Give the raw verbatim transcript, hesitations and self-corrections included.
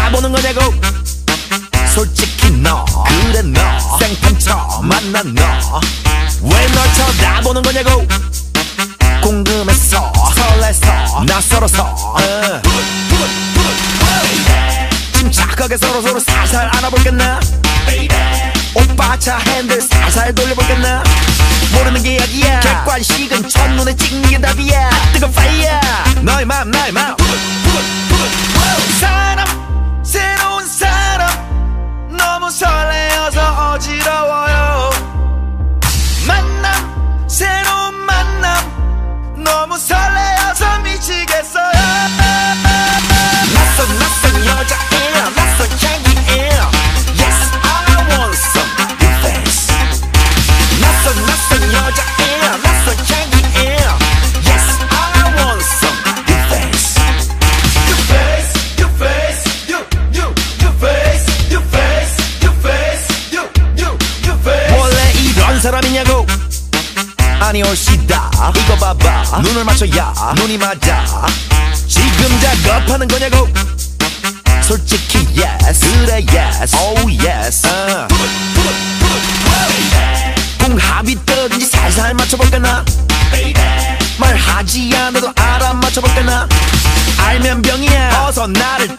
쳐다보는 거냐고. 솔직히 너 그래 너 생판 처음 만난 너 왜 널 쳐다보는 거냐고. 궁금해서 설레서 낯설어서 uh. 침착하게 서로서로 살살 알아볼겠나. 오빠 차 핸들 살살 돌려볼겠나. 모르는 게 약이야. 객관식은 첫눈에 찍는 게 답이야. 뜨거운 파이어 너의 맘 나의 맘. 사람 새로운 사람 너무 설레어서 어지러워요. 만남 새로운 만남 너무 설레어서 미치겠어요. 낯선 낯선 여자예요. 낯선 향기예요. Yes I want some new face. 낯선 낯선 여자예요. 낯선 향기예요. Yes I want some new face. New face, new face, new new new face, new face, new face, new new new face. 원래 이런 사람이냐고. 아니 올시다 이거 봐봐 눈을 맞춰야 눈이 맞아. 지금 작업하는 거냐고. 솔직히 yes 그래 yes oh yes uh. 궁합이 뜨든지 살살 맞춰볼까나. 말하지 않아도 알아 맞춰볼까나. 알면 병이야. 어서 나를